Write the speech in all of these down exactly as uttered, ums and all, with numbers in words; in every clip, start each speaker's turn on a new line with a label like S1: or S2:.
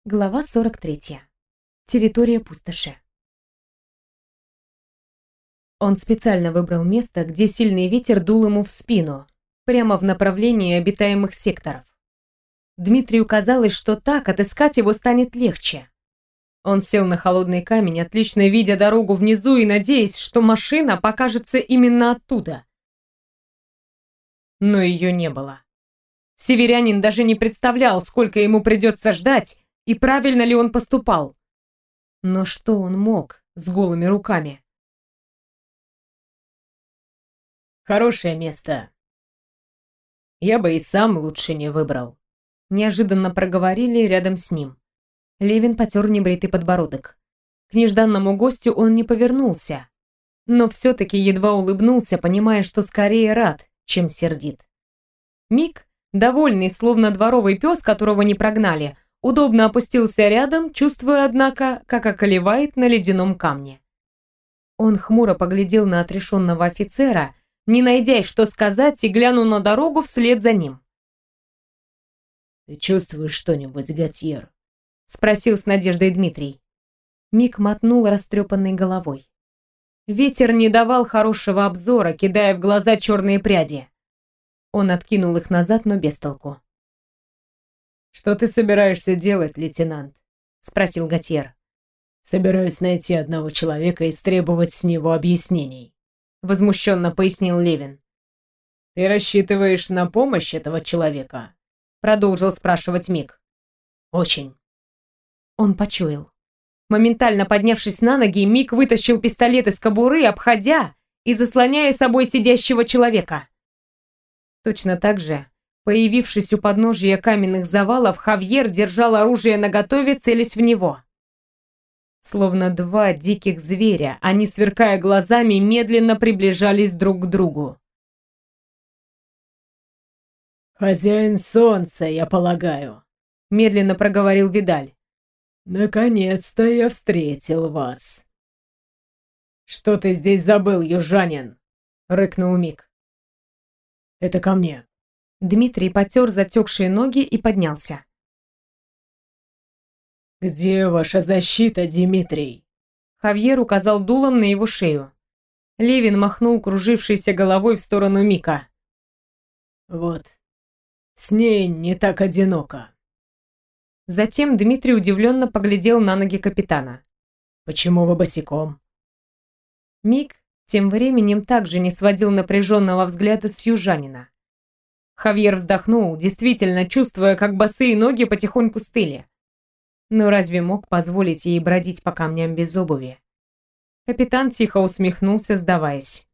S1: Глава сорок третья. Территория пустоши. Он специально выбрал место, где сильный ветер дул ему в спину, прямо в направлении обитаемых секторов. Дмитрию казалось, что так отыскать его станет легче. Он сел на холодный камень, отлично видя дорогу внизу и надеясь, что машина покажется именно оттуда. Но ее не было. Северянин даже не представлял, сколько ему придется ждать, и правильно ли он поступал. Но что он мог с голыми руками?
S2: Хорошее место. Я бы и сам лучше не выбрал.
S1: Неожиданно проговорили рядом с ним. Левин потер небритый подбородок. К нежданному гостю он не повернулся, но все-таки едва улыбнулся, понимая, что скорее рад, чем сердит. Мик, довольный, словно дворовый пес, которого не прогнали, удобно опустился рядом, чувствуя, однако, как околевает на ледяном камне. Он хмуро поглядел на отрешенного офицера, не найдя, что сказать, и глянул на дорогу вслед за ним.
S2: «Ты чувствуешь что-нибудь, Готьер?»
S1: — спросил с надеждой Дмитрий. Мик мотнул растрепанной головой. Ветер не давал хорошего обзора, кидая в глаза черные пряди. Он откинул их назад, но без толку.
S2: «Что ты собираешься делать, лейтенант?»
S1: — спросил Готьер.
S2: «Собираюсь найти одного человека и требовать с него объяснений»,
S1: — возмущенно пояснил Левин.
S2: «Ты рассчитываешь на помощь этого человека?»
S1: — продолжил спрашивать Мик.
S2: «Очень».
S1: Он почуял. Моментально поднявшись на ноги, Мик вытащил пистолет из кобуры, обходя и заслоняя собой сидящего человека. Точно так же, появившись у подножия каменных завалов, Хавьер держал оружие наготове, целясь в него. Словно два диких зверя, они, сверкая глазами, медленно приближались друг к другу.
S2: «Хозяин солнца, я полагаю»,
S1: — медленно проговорил Видаль.
S2: «Наконец-то я встретил вас». «Что ты здесь забыл, южанин?» — рыкнул Мик. «Это ко мне».
S1: Дмитрий потер затекшие ноги и поднялся.
S2: «Где ваша защита, Дмитрий?»
S1: Хавьер указал дулом на его шею. Левин махнул кружившейся головой в сторону Мика.
S2: «Вот, с ней не так одиноко».
S1: Затем Дмитрий удивленно поглядел на ноги капитана.
S2: «Почему вы босиком?»
S1: Мик тем временем также не сводил напряженного взгляда с южанина. Хавьер вздохнул, действительно чувствуя, как босые ноги потихоньку стыли. Но разве мог позволить ей бродить по камням без обуви? Капитан тихо усмехнулся, сдаваясь.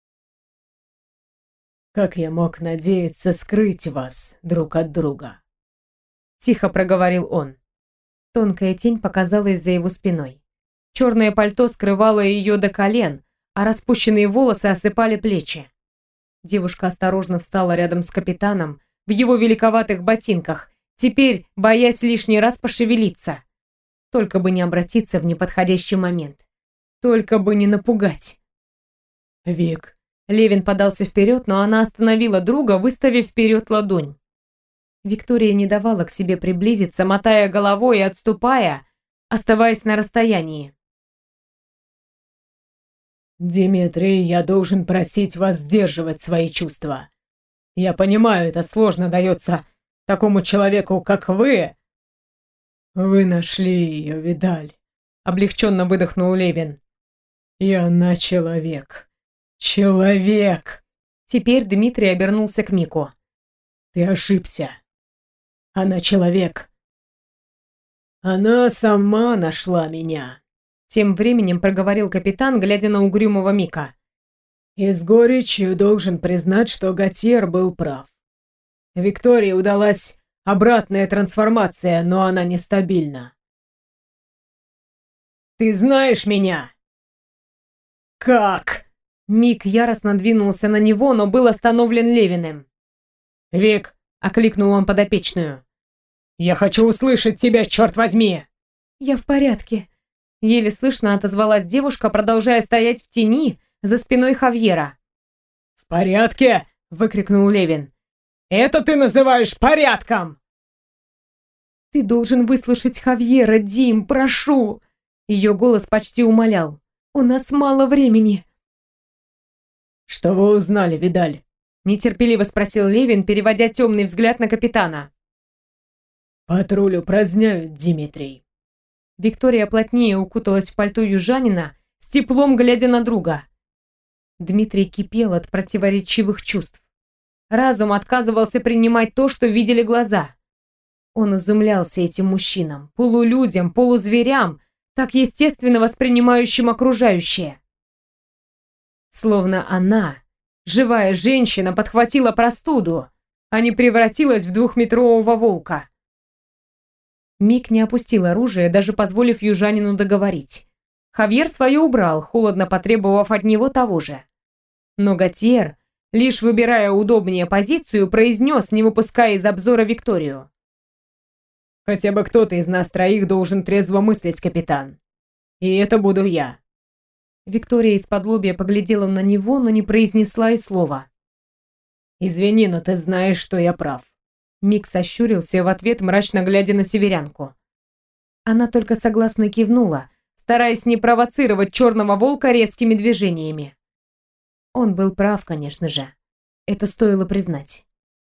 S2: «Как я мог надеяться скрыть вас друг от друга?»
S1: Тихо проговорил он. Тонкая тень показалась за его спиной. Черное пальто скрывало ее до колен, а распущенные волосы осыпали плечи. Девушка осторожно встала рядом с капитаном в его великоватых ботинках, теперь боясь лишний раз пошевелиться. Только бы не обратиться в неподходящий момент. Только бы не напугать.
S2: «Вик».
S1: Левин подался вперед, но она остановила друга, выставив вперед ладонь. Виктория не давала к себе приблизиться, мотая головой и отступая, оставаясь на расстоянии.
S2: «Дмитрий, я должен просить вас сдерживать свои чувства. Я понимаю, это сложно дается такому человеку, как вы». «Вы нашли ее, Видаль», — облегченно выдохнул Левин. «И она человек. Человек!»
S1: Теперь Дмитрий обернулся к Мику.
S2: «Ты ошибся. Она человек. Она сама нашла меня».
S1: Тем временем проговорил капитан, глядя на угрюмого Мика.
S2: «И с горечью должен признать, что Готьер был прав. Виктории удалась обратная трансформация, но она нестабильна». «Ты знаешь меня?» «Как?»
S1: Мик яростно двинулся на него, но был остановлен Левиным.
S2: «Вик!» — окликнул он подопечную. «Я хочу услышать тебя, черт возьми!»
S1: «Я в порядке», — еле слышно отозвалась девушка, продолжая стоять в тени за спиной Хавьера.
S2: «В порядке?» — выкрикнул Левин. «Это ты называешь порядком?»
S1: «Ты должен выслушать Хавьера, Дим, прошу!» Ее голос почти умолял. «У нас мало времени!»
S2: «Что вы узнали, Видаль?»
S1: Нетерпеливо спросил Левин, переводя темный взгляд на капитана.
S2: «Патруль упраздняют, Дмитрий».
S1: Виктория плотнее укуталась в пальто южанина, с теплом глядя на друга. Дмитрий кипел от противоречивых чувств. Разум отказывался принимать то, что видели глаза. Он изумлялся этим мужчинам, полулюдям, полузверям, так естественно воспринимающим окружающее. Словно она, живая женщина, подхватила простуду, а не превратилась в двухметрового волка. Мик не опустил оружие, даже позволив южанину договорить. Хавьер свое убрал, холодно потребовав от него того же. Но Готьер, лишь выбирая удобнее позицию, произнес, не выпуская из обзора Викторию.
S2: «Хотя бы кто-то из нас троих должен трезво мыслить, капитан. И это буду я».
S1: Виктория из-под поглядела на него, но не произнесла и слова.
S2: «Извини, но ты знаешь, что я прав».
S1: Мик сощурился в ответ, мрачно глядя на северянку. Она только согласно кивнула, стараясь не провоцировать черного волка резкими движениями. Он был прав, конечно же. Это стоило признать.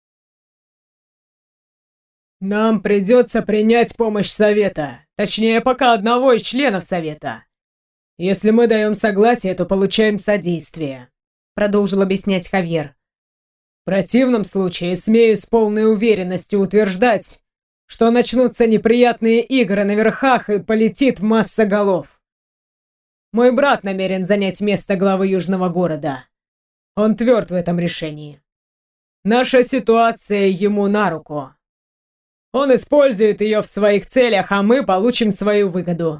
S2: «Нам придется принять помощь Совета. Точнее, пока одного из членов Совета. Если мы даем согласие, то получаем содействие», продолжил объяснять Хавьер. «В противном случае, смею с полной уверенностью утверждать, что начнутся неприятные игры на верхах и полетит масса голов. Мой брат намерен занять место главы Южного города. Он тверд в этом решении. Наша ситуация ему на руку. Он использует ее в своих целях, а мы получим свою выгоду».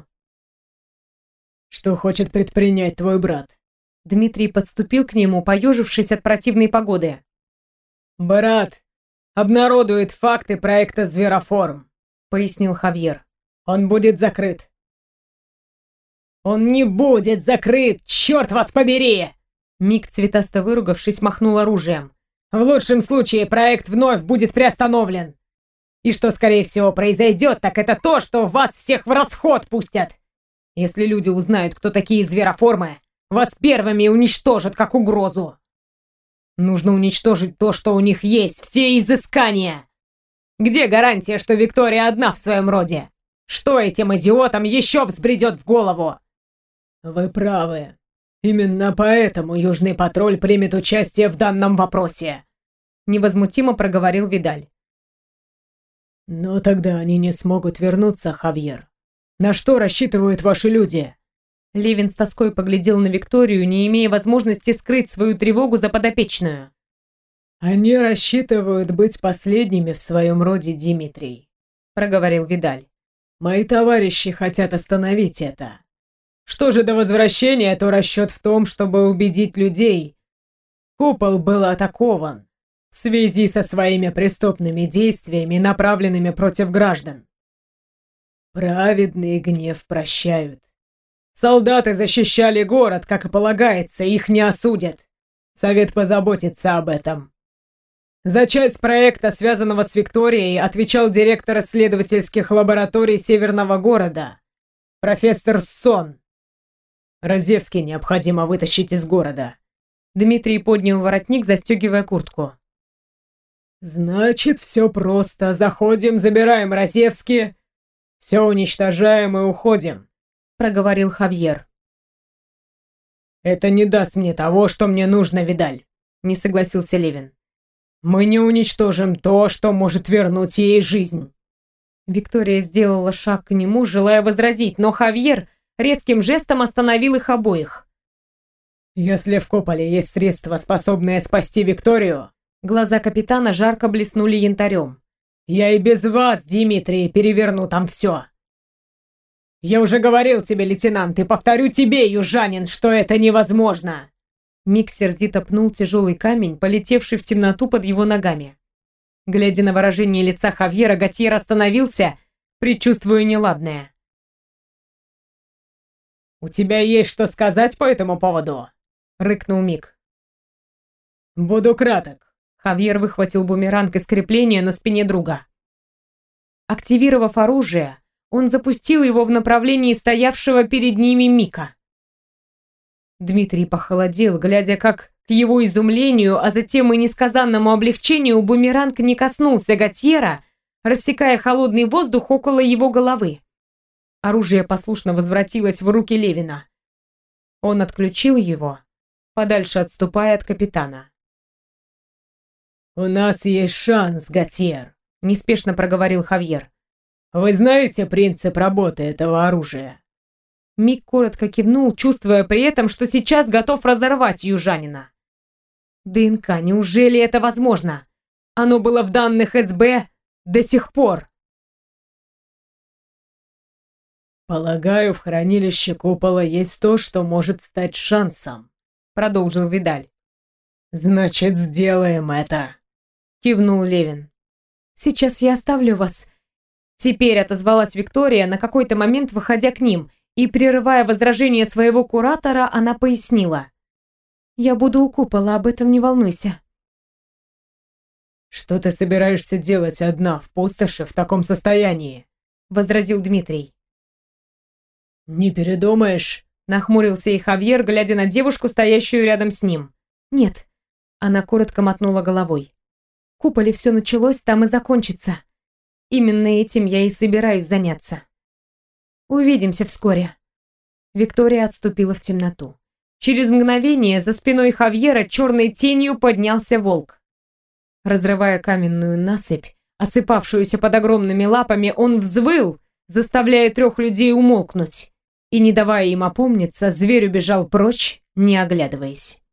S2: «Что хочет предпринять твой брат?»
S1: Дмитрий подступил к нему, поежившись от противной погоды.
S2: «Брат обнародует факты проекта «Звероформ», — пояснил Хавьер. «Он будет закрыт». «Он не будет закрыт, черт вас побери!»
S1: Мик, цветасто выругавшись, махнул оружием.
S2: «В лучшем случае проект вновь будет приостановлен. И что, скорее всего, произойдет, так это то, что вас всех в расход пустят. Если люди узнают, кто такие звероформы, вас первыми уничтожат как угрозу. Нужно уничтожить то, что у них есть, все изыскания. Где гарантия, что Виктория одна в своем роде? Что этим идиотам еще взбредет в голову?» «Вы правы. Именно поэтому Южный патруль примет участие в данном вопросе», невозмутимо проговорил Видаль. «Но тогда они не смогут вернуться, Хавьер. На что рассчитывают ваши люди?»
S1: Левин с тоской поглядел на Викторию, не имея возможности скрыть свою тревогу за подопечную.
S2: «Они рассчитывают быть последними в своем роде, Дмитрий», проговорил Видаль. «Мои товарищи хотят остановить это. Что же до возвращения, то расчет в том, чтобы убедить людей. Купол был атакован в связи со своими преступными действиями, направленными против граждан. Праведный гнев прощают. Солдаты защищали город, как и полагается, их не осудят. Совет позаботится об этом. За часть проекта, связанного с Викторией, отвечал директор исследовательских лабораторий Северного города, профессор Сон. Разевский необходимо вытащить из города».
S1: Дмитрий поднял воротник, застегивая куртку.
S2: «Значит, все просто. Заходим, забираем Разевский, все уничтожаем и уходим», проговорил Хавьер. «Это не даст мне того, что мне нужно, Видаль», не согласился Левин. «Мы не уничтожим то, что может вернуть ей жизнь».
S1: Виктория сделала шаг к нему, желая возразить, но Хавьер резким жестом остановил их обоих.
S2: «Если в Кополе есть средства, способные спасти Викторию...»
S1: Глаза капитана жарко блеснули янтарем.
S2: «Я и без вас, Дмитрий, переверну там все. Я уже говорил тебе, лейтенант, и повторю тебе, южанин, что это невозможно!»
S1: Мик сердито пнул тяжелый камень, полетевший в темноту под его ногами. Глядя на выражение лица Хавьера, Готьер остановился, предчувствуя неладное.
S2: «У тебя есть что сказать по этому поводу?» — рыкнул Мик. «Буду краток».
S1: Хавьер выхватил бумеранг из крепления на спине друга. Активировав оружие, он запустил его в направлении стоявшего перед ними Мика. Дмитрий похолодел, глядя, как к его изумлению, а затем и несказанному облегчению бумеранг не коснулся Готьера, рассекая холодный воздух около его головы. Оружие послушно возвратилось в руки Левина. Он отключил его, подальше отступая от капитана.
S2: «У нас есть шанс, Готьер», — неспешно проговорил Хавьер. «Вы знаете принцип работы этого оружия?»
S1: Мик коротко кивнул, чувствуя при этом, что сейчас готов разорвать южанина. ДНК, неужели это возможно? Оно было в данных эс бэ до сих пор.
S2: «Полагаю, в хранилище купола есть то, что может стать шансом», — продолжил Видаль. «Значит, сделаем это», — кивнул Левин.
S1: «Сейчас я оставлю вас». Теперь отозвалась Виктория, на какой-то момент выходя к ним, и, прерывая возражение своего куратора, она пояснила. «Я буду у купола, об этом не волнуйся».
S2: «Что ты собираешься делать одна в пустоши в таком состоянии?» — возразил Дмитрий. «Не передумаешь?» — нахмурился и Хавьер, глядя на девушку, стоящую рядом с ним.
S1: «Нет». Она коротко мотнула головой. «В куполе все началось, там и закончится. Именно этим я и собираюсь заняться. Увидимся вскоре». Виктория отступила в темноту. Через мгновение за спиной Хавьера черной тенью поднялся волк. Разрывая каменную насыпь, осыпавшуюся под огромными лапами, он взвыл, заставляя трех людей умолкнуть. И, не давая им опомниться, зверь убежал прочь, не оглядываясь.